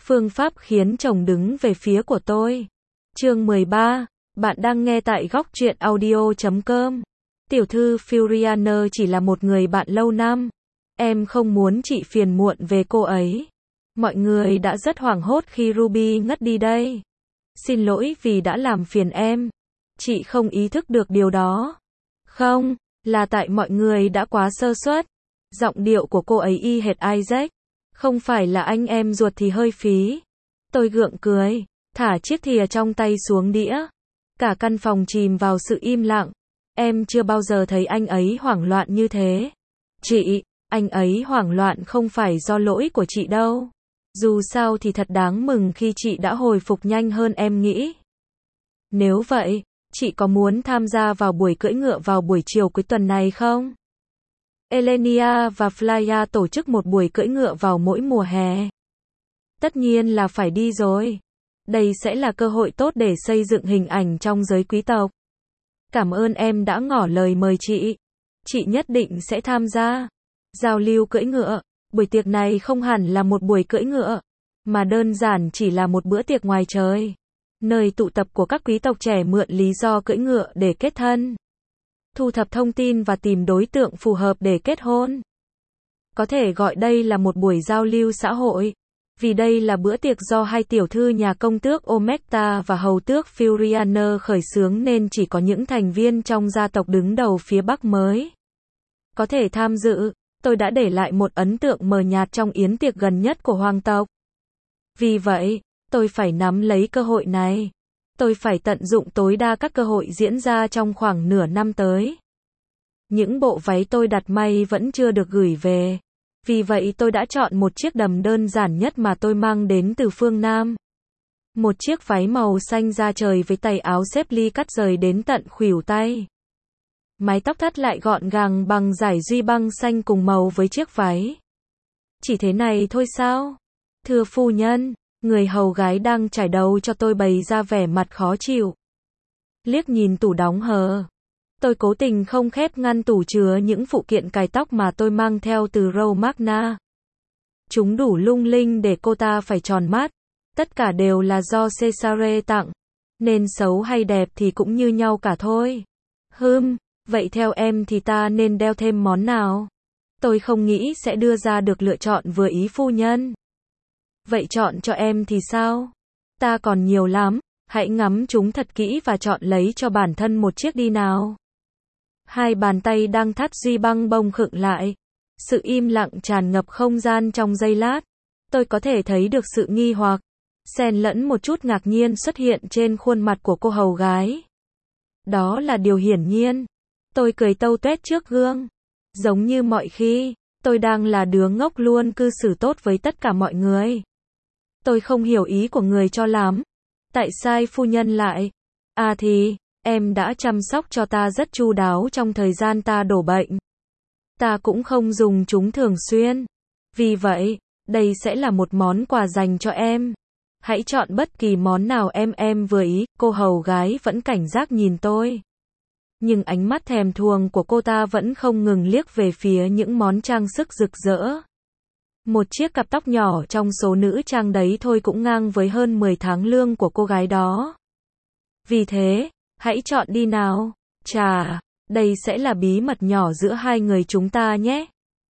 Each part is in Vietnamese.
Phương pháp khiến chồng đứng về phía của tôi. Chương 13. Bạn đang nghe tại góc truyện audio.com. Tiểu thư Fioriana chỉ là một người bạn lâu năm. Em không muốn chị phiền muộn về cô ấy. Mọi người đã rất hoảng hốt khi Ruby ngất đi đây. Xin lỗi vì đã làm phiền em. Chị không ý thức được điều đó. Không, là tại mọi người đã quá sơ suất. Giọng điệu của cô ấy y hệt Isaac. Không phải là anh em ruột thì hơi phí. Tôi gượng cười, thả chiếc thìa trong tay xuống đĩa. Cả căn phòng chìm vào sự im lặng. Em chưa bao giờ thấy anh ấy hoảng loạn như thế. Chị, anh ấy hoảng loạn không phải do lỗi của chị đâu. Dù sao thì thật đáng mừng khi chị đã hồi phục nhanh hơn em nghĩ. Nếu vậy, chị có muốn tham gia vào buổi cưỡi ngựa vào buổi chiều cuối tuần này không? Elenia và Flya tổ chức một buổi cưỡi ngựa vào mỗi mùa hè. Tất nhiên là phải đi rồi. Đây sẽ là cơ hội tốt để xây dựng hình ảnh trong giới quý tộc. Cảm ơn em đã ngỏ lời mời chị. Chị nhất định sẽ tham gia. Giao lưu cưỡi ngựa. Buổi tiệc này không hẳn là một buổi cưỡi ngựa, mà đơn giản chỉ là một bữa tiệc ngoài trời. Nơi tụ tập của các quý tộc trẻ mượn lý do cưỡi ngựa để kết thân. Thu thập thông tin và tìm đối tượng phù hợp để kết hôn. Có thể gọi đây là một buổi giao lưu xã hội. Vì đây là bữa tiệc do hai tiểu thư nhà công tước Omecta và hầu tước Fioriana khởi xướng nên chỉ có những thành viên trong gia tộc đứng đầu phía Bắc mới có thể tham dự. Tôi đã để lại một ấn tượng mờ nhạt trong yến tiệc gần nhất của hoàng tộc. Vì vậy, tôi phải nắm lấy cơ hội này. Tôi phải tận dụng tối đa các cơ hội diễn ra trong khoảng nửa năm tới. Những bộ váy tôi đặt may vẫn chưa được gửi về. Vì vậy tôi đã chọn một chiếc đầm đơn giản nhất mà tôi mang đến từ phương Nam. Một chiếc váy màu xanh da trời với tay áo xếp ly cắt rời đến tận khuỷu tay. Mái tóc thắt lại gọn gàng bằng dải duy băng xanh cùng màu với chiếc váy. Chỉ thế này thôi sao? Thưa phu nhân, người hầu gái đang trải đầu cho tôi bày ra vẻ mặt khó chịu. Liếc nhìn tủ đóng hờ. Tôi cố tình không khép ngăn tủ chứa những phụ kiện cài tóc mà tôi mang theo từ Romagna. Chúng đủ lung linh để cô ta phải tròn mắt. Tất cả đều là do Cesare tặng. Nên xấu hay đẹp thì cũng như nhau cả thôi. Vậy theo em thì ta nên đeo thêm món nào? Tôi không nghĩ sẽ đưa ra được lựa chọn vừa ý phu nhân. Vậy chọn cho em thì sao? Ta còn nhiều lắm, hãy ngắm chúng thật kỹ và chọn lấy cho bản thân một chiếc đi nào. Hai bàn tay đang thắt duy băng bông khựng lại. Sự im lặng tràn ngập không gian trong giây lát. Tôi có thể thấy được sự nghi hoặc, xen lẫn một chút ngạc nhiên xuất hiện trên khuôn mặt của cô hầu gái. Đó là điều hiển nhiên. Tôi cười tâu tuét trước gương. Giống như mọi khi, tôi đang là đứa ngốc luôn cư xử tốt với tất cả mọi người. Tôi không hiểu ý của người cho lắm. Tại sao phu nhân lại? À thì, em đã chăm sóc cho ta rất chu đáo trong thời gian ta đổ bệnh. Ta cũng không dùng chúng thường xuyên. Vì vậy, đây sẽ là một món quà dành cho em. Hãy chọn bất kỳ món nào em vừa ý. Cô hầu gái vẫn cảnh giác nhìn tôi. Nhưng ánh mắt thèm thuồng của cô ta vẫn không ngừng liếc về phía những món trang sức rực rỡ. Một chiếc cặp tóc nhỏ trong số nữ trang đấy thôi cũng ngang với hơn 10 tháng lương của cô gái đó. Vì thế, hãy chọn đi nào. Chà, đây sẽ là bí mật nhỏ giữa hai người chúng ta nhé.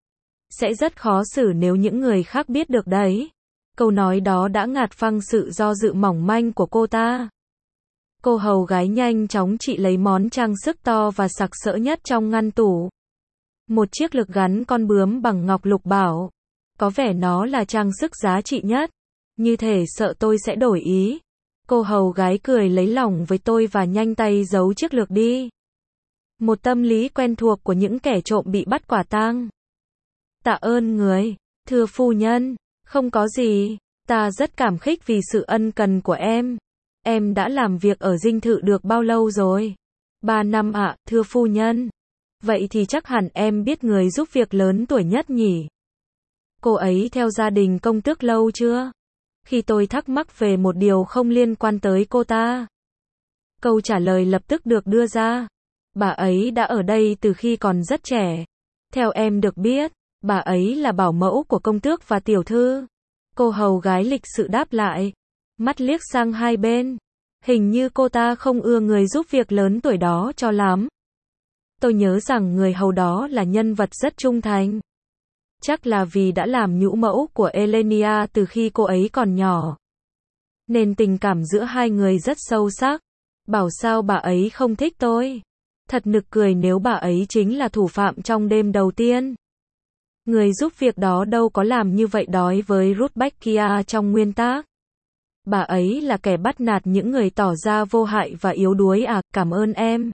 Sẽ rất khó xử nếu những người khác biết được đấy. Câu nói đó đã ngạt phăng sự do dự mỏng manh của cô ta. Cô hầu gái nhanh chóng chị lấy món trang sức to và sặc sỡ nhất trong ngăn tủ. Một chiếc lược gắn con bướm bằng ngọc lục bảo. Có vẻ nó là trang sức giá trị nhất. Như thể sợ tôi sẽ đổi ý. Cô hầu gái cười lấy lòng với tôi và nhanh tay giấu chiếc lược đi. Một tâm lý quen thuộc của những kẻ trộm bị bắt quả tang. Tạ ơn người, thưa phu nhân. Không có gì, ta rất cảm kích vì sự ân cần của em. Em đã làm việc ở dinh thự được bao lâu rồi? 3 năm ạ, thưa phu nhân. Vậy thì chắc hẳn em biết người giúp việc lớn tuổi nhất nhỉ? Cô ấy theo gia đình công tước lâu chưa? Khi tôi thắc mắc về một điều không liên quan tới cô ta, câu trả lời lập tức được đưa ra. Bà ấy đã ở đây từ khi còn rất trẻ. Theo em được biết, bà ấy là bảo mẫu của công tước và tiểu thư. Cô hầu gái lịch sự đáp lại. Mắt liếc sang hai bên. Hình như cô ta không ưa người giúp việc lớn tuổi đó cho lắm. Tôi nhớ rằng người hầu đó là nhân vật rất trung thành. Chắc là vì đã làm nhũ mẫu của Elenia từ khi cô ấy còn nhỏ. Nên tình cảm giữa hai người rất sâu sắc. Bảo sao bà ấy không thích tôi. Thật nực cười nếu bà ấy chính là thủ phạm trong đêm đầu tiên. Người giúp việc đó đâu có làm như vậy đối với Ruth Beckia trong nguyên tác. Bà ấy là kẻ bắt nạt những người tỏ ra vô hại và yếu đuối à, cảm ơn em.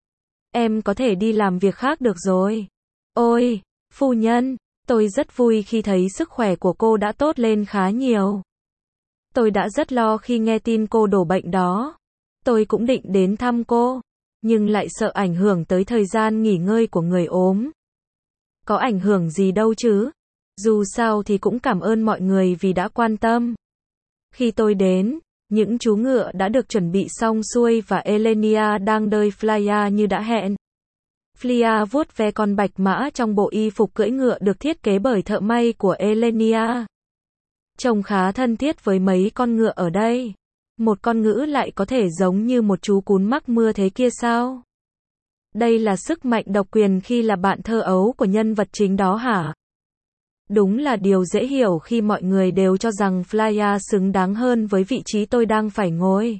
Em có thể đi làm việc khác được rồi. Ôi, phu nhân, tôi rất vui khi thấy sức khỏe của cô đã tốt lên khá nhiều. Tôi đã rất lo khi nghe tin cô đổ bệnh đó. Tôi cũng định đến thăm cô, nhưng lại sợ ảnh hưởng tới thời gian nghỉ ngơi của người ốm. Có ảnh hưởng gì đâu chứ. Dù sao thì cũng cảm ơn mọi người vì đã quan tâm. Khi tôi đến, những chú ngựa đã được chuẩn bị xong xuôi và Elenia đang đợi Flya như đã hẹn. Flya vuốt ve con bạch mã trong bộ y phục cưỡi ngựa được thiết kế bởi thợ may của Elenia. Trông khá thân thiết với mấy con ngựa ở đây. Một con ngữ lại có thể giống như một chú cún mắc mưa thế kia sao? Đây là sức mạnh độc quyền khi là bạn thơ ấu của nhân vật chính đó hả? Đúng là điều dễ hiểu khi mọi người đều cho rằng Flya xứng đáng hơn với vị trí tôi đang phải ngồi.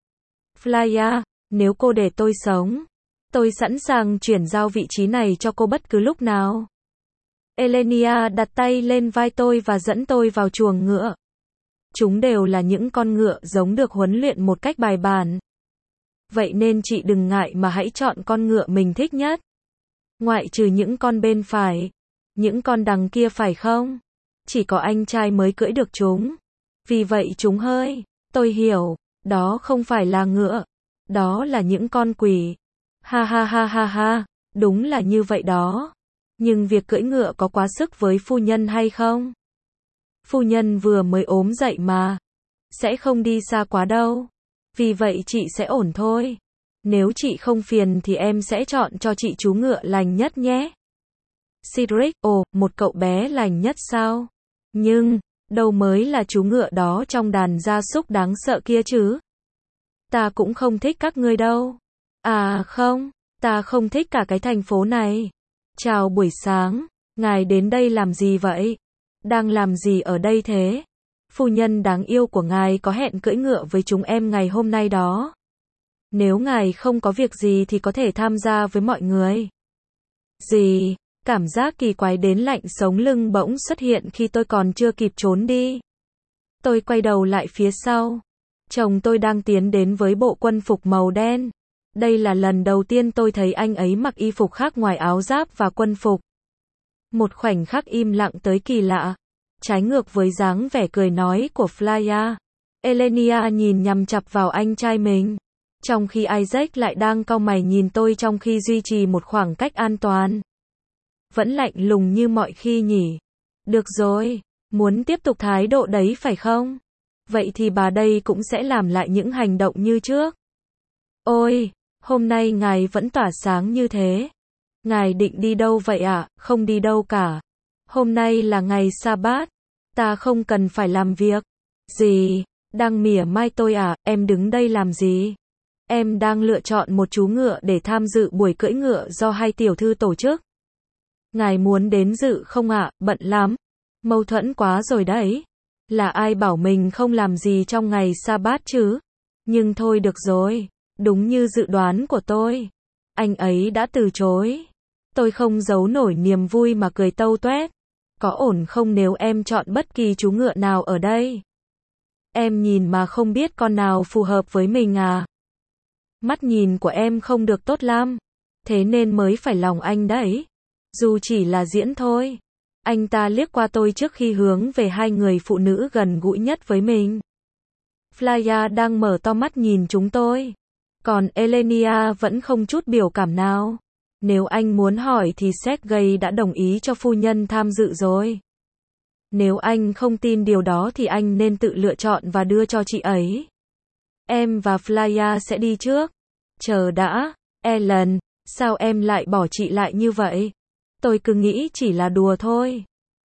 Flya, nếu cô để tôi sống, tôi sẵn sàng chuyển giao vị trí này cho cô bất cứ lúc nào. Elenia đặt tay lên vai tôi và dẫn tôi vào chuồng ngựa. Chúng đều là những con ngựa giống được huấn luyện một cách bài bản. Vậy nên chị đừng ngại mà hãy chọn con ngựa mình thích nhất. Ngoại trừ những con bên phải. Những con đằng kia phải không? Chỉ có anh trai mới cưỡi được chúng. Vì vậy chúng hơi. Tôi hiểu. Đó không phải là ngựa. Đó là những con quỷ. Ha ha ha ha ha. Đúng là như vậy đó. Nhưng việc cưỡi ngựa có quá sức với phu nhân hay không? Phu nhân vừa mới ốm dậy mà. Sẽ không đi xa quá đâu. Vì vậy chị sẽ ổn thôi. Nếu chị không phiền thì em sẽ chọn cho chị chú ngựa lành nhất nhé. Cedric, ồ, một cậu bé lành nhất sao? Nhưng, đâu mới là chú ngựa đó trong đàn gia súc đáng sợ kia chứ? Ta cũng không thích các ngươi đâu. À không, ta không thích cả cái thành phố này. Chào buổi sáng, ngài đến đây làm gì vậy? Đang làm gì ở đây thế? Phu nhân đáng yêu của ngài có hẹn cưỡi ngựa với chúng em ngày hôm nay đó. Nếu ngài không có việc gì thì có thể tham gia với mọi người. Gì? Cảm giác kỳ quái đến lạnh sống lưng bỗng xuất hiện khi tôi còn chưa kịp trốn đi. Tôi quay đầu lại phía sau. Chồng tôi đang tiến đến với bộ quân phục màu đen. Đây là lần đầu tiên tôi thấy anh ấy mặc y phục khác ngoài áo giáp và quân phục. Một khoảnh khắc im lặng tới kỳ lạ. Trái ngược với dáng vẻ cười nói của Flya. Elenia nhìn nhằm chặp vào anh trai mình. Trong khi Isaac lại đang cau mày nhìn tôi trong khi duy trì một khoảng cách an toàn. Vẫn lạnh lùng như mọi khi nhỉ. Được rồi, muốn tiếp tục thái độ đấy phải không? Vậy thì bà đây cũng sẽ làm lại những hành động như trước. Ôi, hôm nay ngài vẫn tỏa sáng như thế. Ngài định đi đâu vậy ạ? Không đi đâu cả. Hôm nay là ngày sa-bát. Ta không cần phải làm việc. Gì? Đang mỉa mai tôi à? Em đứng đây làm gì? Em đang lựa chọn một chú ngựa để tham dự buổi cưỡi ngựa do hai tiểu thư tổ chức. Ngài muốn đến dự không ạ? Bận lắm. Mâu thuẫn quá rồi đấy. Là ai bảo mình không làm gì trong ngày sa-bát chứ? Nhưng thôi được rồi. Đúng như dự đoán của tôi. Anh ấy đã từ chối. Tôi không giấu nổi niềm vui mà cười tâu tuét. Có ổn không nếu em chọn bất kỳ chú ngựa nào ở đây? Em nhìn mà không biết con nào phù hợp với mình à? Mắt nhìn của em không được tốt lắm. Thế nên mới phải lòng anh đấy. Dù chỉ là diễn thôi. Anh ta liếc qua tôi trước khi hướng về hai người phụ nữ gần gũi nhất với mình. Flya đang mở to mắt nhìn chúng tôi. Còn Elenia vẫn không chút biểu cảm nào. Nếu anh muốn hỏi thì Sergei đã đồng ý cho phu nhân tham dự rồi. Nếu anh không tin điều đó thì anh nên tự lựa chọn và đưa cho chị ấy. Em và Flya sẽ đi trước. Chờ đã, Ellen, sao em lại bỏ chị lại như vậy? Tôi cứ nghĩ chỉ là đùa thôi.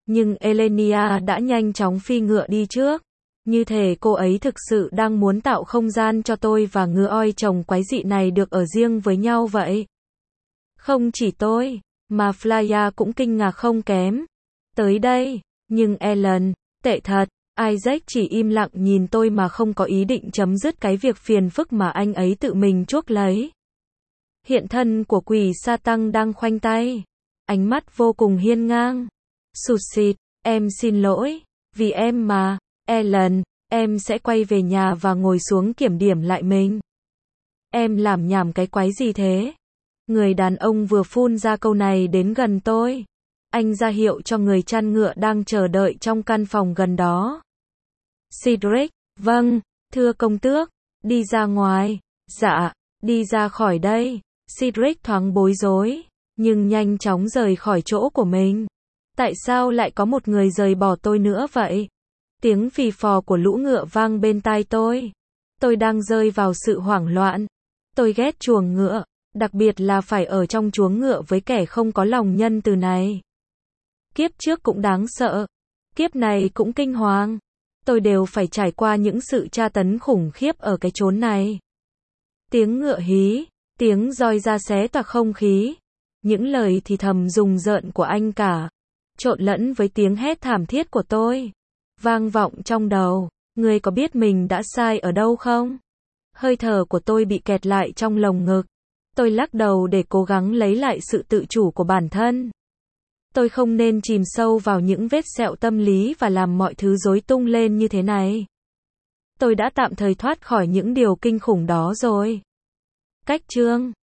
Nhưng Elenia đã nhanh chóng phi ngựa đi trước. Như thể cô ấy thực sự đang muốn tạo không gian cho tôi và ngựa oi chồng quái dị này được ở riêng với nhau vậy. Không chỉ tôi, mà Flya cũng kinh ngạc không kém. Tới đây, nhưng Ellen, tệ thật, Isaac chỉ im lặng nhìn tôi mà không có ý định chấm dứt cái việc phiền phức mà anh ấy tự mình chuốc lấy. Hiện thân của quỷ sa tăng đang khoanh tay. Ánh mắt vô cùng hiên ngang. Sụt sịt, em xin lỗi, vì em mà, Ellen, em sẽ quay về nhà và ngồi xuống kiểm điểm lại mình. Em làm nhảm cái quái gì thế? Người đàn ông vừa phun ra câu này đến gần tôi. Anh ra hiệu cho người chăn ngựa đang chờ đợi trong căn phòng gần đó. Cedric, vâng, thưa công tước, đi ra ngoài. Dạ, đi ra khỏi đây. Cedric thoáng bối rối, nhưng nhanh chóng rời khỏi chỗ của mình. Tại sao lại có một người rời bỏ tôi nữa vậy? Tiếng phì phò của lũ ngựa vang bên tai tôi. Tôi đang rơi vào sự hoảng loạn. Tôi ghét chuồng ngựa, đặc biệt là phải ở trong chuồng ngựa với kẻ không có lòng nhân từ này. Kiếp trước cũng đáng sợ, kiếp này cũng kinh hoàng. Tôi đều phải trải qua những sự tra tấn khủng khiếp ở cái chốn này. Tiếng ngựa hí, tiếng roi ra xé toạc không khí, những lời thì thầm rùng rợn của anh cả, trộn lẫn với tiếng hét thảm thiết của tôi, vang vọng trong đầu. Ngươi có biết mình đã sai ở đâu không? Hơi thở của tôi bị kẹt lại trong lồng ngực. Tôi lắc đầu để cố gắng lấy lại sự tự chủ của bản thân. Tôi không nên chìm sâu vào những vết sẹo tâm lý và làm mọi thứ rối tung lên như thế này. Tôi đã tạm thời thoát khỏi những điều kinh khủng đó rồi. Cách chương